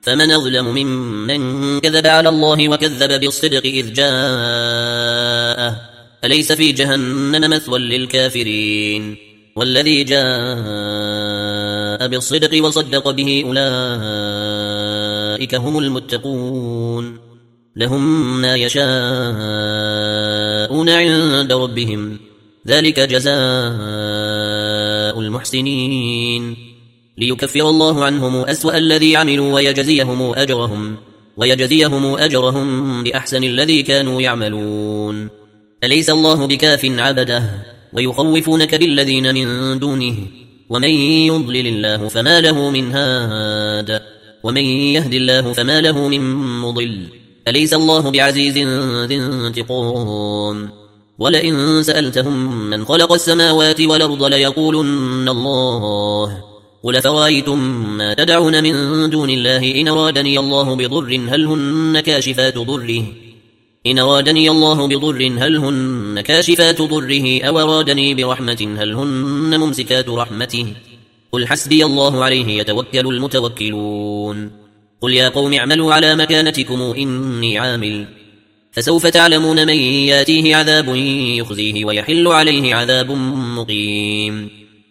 فمن أظلم ممن كذب على الله وكذب بالصدق إذ جاءه أليس في جهنم مثوى للكافرين والذي جاء بالصدق وصدق به أولئك هم المتقون لهم ما يشاءون عند ربهم ذلك جزاء المحسنين ليكفر الله عنهم أسوأ الذي عملوا ويجزيهم أجرهم بأحسن الذي كانوا يعملون أليس الله بكاف عبده ويخوفونك بالذين من دونه ومن يضلل الله فما له من هاد ومن يهد الله فما له من مضل أليس الله بعزيز ذي انتقام ولئن سألتهم من خلق السماوات والأرض ليقولن الله قل فرأيتم ما تدعون من دون الله إن أرادني الله بضر هل هن كاشفات ضره أو أرادني برحمة هل هن ممسكات رحمته قل حسبي الله عليه يتوكل المتوكلون قل يا قوم اعملوا على مكانتكم إني عامل فسوف تعلمون من ياتيه عذاب يخزيه ويحل عليه عذاب مقيم